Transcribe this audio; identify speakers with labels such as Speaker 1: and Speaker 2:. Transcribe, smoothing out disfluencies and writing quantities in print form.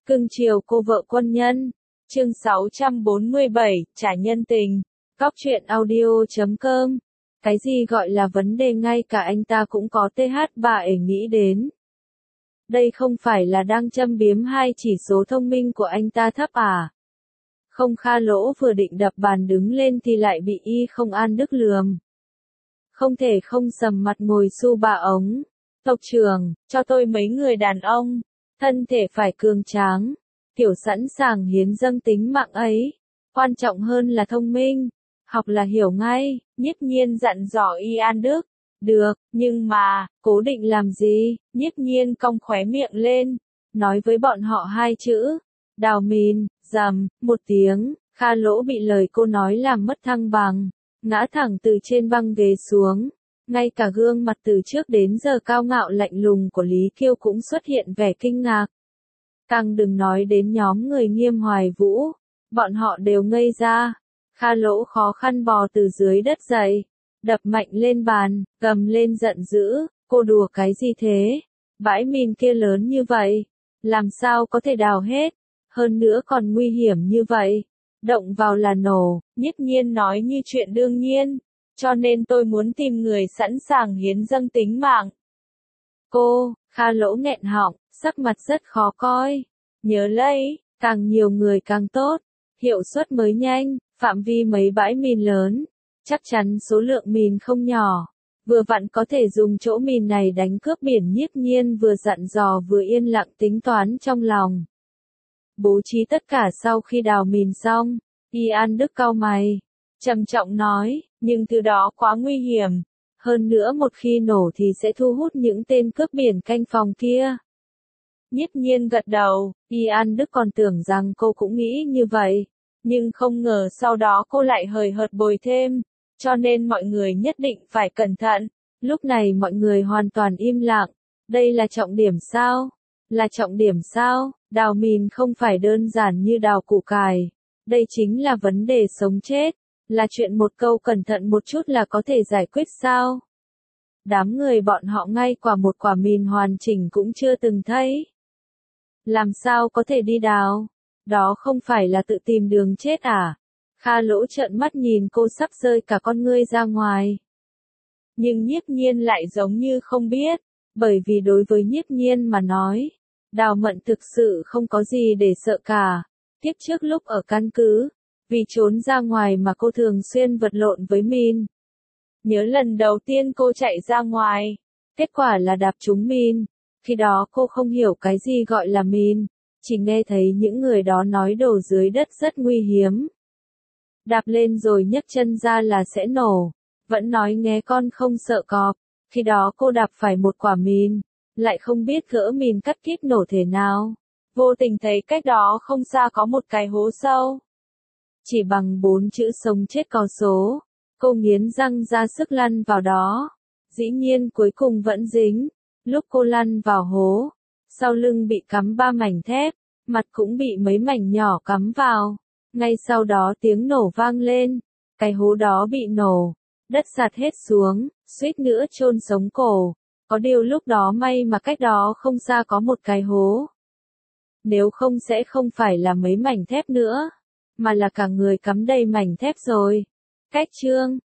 Speaker 1: Cưng chiều cô vợ quân nhân. Chương 647, trả nhân tình. Góc truyện audio.com. Cái gì gọi là vấn đề ngay cả anh ta cũng có TH3 ể nghĩ đến. Đây không phải là đang châm biếm hai chỉ số thông minh của anh ta thấp à? Không, Kha Lỗ vừa định đập bàn đứng lên thì lại bị Y Không An Đức lườm. Không thể không sầm mặt ngồi su bà ống. Tộc trưởng, cho tôi mấy người đàn ông, thân thể phải cường tráng, kiểu sẵn sàng hiến dâng tính mạng ấy. Quan trọng hơn là thông minh, học là hiểu ngay. Nhiếp Nhiên dặn dò Y An Đức. Được, nhưng mà, cố định làm gì? Nhiếp Nhiên cong khóe miệng lên, nói với bọn họ hai chữ. Đào mìn. Rầm, một tiếng, Kha Lỗ bị lời cô nói làm mất thăng bằng, ngã thẳng từ trên băng ghế xuống. Ngay cả gương mặt từ trước đến giờ cao ngạo lạnh lùng của Lý Kiêu cũng xuất hiện vẻ kinh ngạc. Càng đừng nói đến nhóm người Nghiêm Hoài Vũ, bọn họ đều ngây ra. Kha Lỗ khó khăn bò từ dưới đất dậy, đập mạnh lên bàn, gầm lên giận dữ, cô đùa cái gì thế? Bãi mìn kia lớn như vậy, làm sao có thể đào hết? Hơn nữa còn nguy hiểm như vậy, động vào là nổ. Nhiếp Nhiên nói như chuyện đương nhiên, cho nên tôi muốn tìm người sẵn sàng hiến dâng tính mạng. Cô, Kha Lỗ nghẹn họng, sắc mặt rất khó coi. Nhớ lấy, càng nhiều người càng tốt, hiệu suất mới nhanh, phạm vi mấy bãi mìn lớn, chắc chắn số lượng mìn không nhỏ. Vừa vặn có thể dùng chỗ mìn này đánh cướp biển. Nhiếp Nhiên vừa dặn dò vừa yên lặng tính toán trong lòng. Bố trí tất cả sau khi đào mìn xong, Y An Đức cau mày, trầm trọng nói, nhưng từ đó quá nguy hiểm. Hơn nữa một khi nổ thì sẽ thu hút những tên cướp biển canh phòng kia. Nhiếp Nhiên gật đầu, Y An Đức còn tưởng rằng cô cũng nghĩ như vậy, nhưng không ngờ sau đó cô lại hời hợt bồi thêm, cho nên mọi người nhất định phải cẩn thận. Lúc này mọi người hoàn toàn im lặng, đây là trọng điểm sao? Là trọng điểm sao? Đào mìn không phải đơn giản như đào củ cải, đây chính là vấn đề sống chết, là chuyện một câu cẩn thận một chút là có thể giải quyết sao? Đám người bọn họ ngay cả một quả mìn hoàn chỉnh cũng chưa từng thấy. Làm sao có thể đi đào? Đó không phải là tự tìm đường chết à? Kha Lỗ trợn mắt nhìn cô sắp rơi cả con ngươi ra ngoài. Nhưng Nhiếp Nhiên lại giống như không biết, bởi vì đối với Nhiếp Nhiên mà nói, Đào Mận thực sự không có gì để sợ cả. Tiếp trước lúc ở căn cứ, vì trốn ra ngoài mà cô thường xuyên vật lộn với mìn. Nhớ lần đầu tiên cô chạy ra ngoài, kết quả là đạp trúng mìn. Khi đó cô không hiểu cái gì gọi là mìn, chỉ nghe thấy những người đó nói đổ dưới đất rất nguy hiểm. Đạp lên rồi nhấc chân ra là sẽ nổ, vẫn nói nghe con không sợ cọp. Khi đó cô đạp phải một quả mìn, lại không biết gỡ mìn cắt kíp nổ thế nào. Vô tình thấy cách đó không xa có một cái hố sâu. Chỉ bằng 4 chữ sống chết có số, cô nghiến răng ra sức lăn vào đó. Dĩ nhiên cuối cùng vẫn dính. Lúc cô lăn vào hố, sau lưng bị cắm 3 mảnh thép, mặt cũng bị mấy mảnh nhỏ cắm vào. Ngay sau đó tiếng nổ vang lên, cái hố đó bị nổ, đất sạt hết xuống, suýt nữa chôn sống cổ. Có điều lúc đó may mà cách đó không xa có một cái hố. Nếu không sẽ không phải là mấy mảnh thép nữa, mà là cả người cắm đầy mảnh thép rồi. Cách chương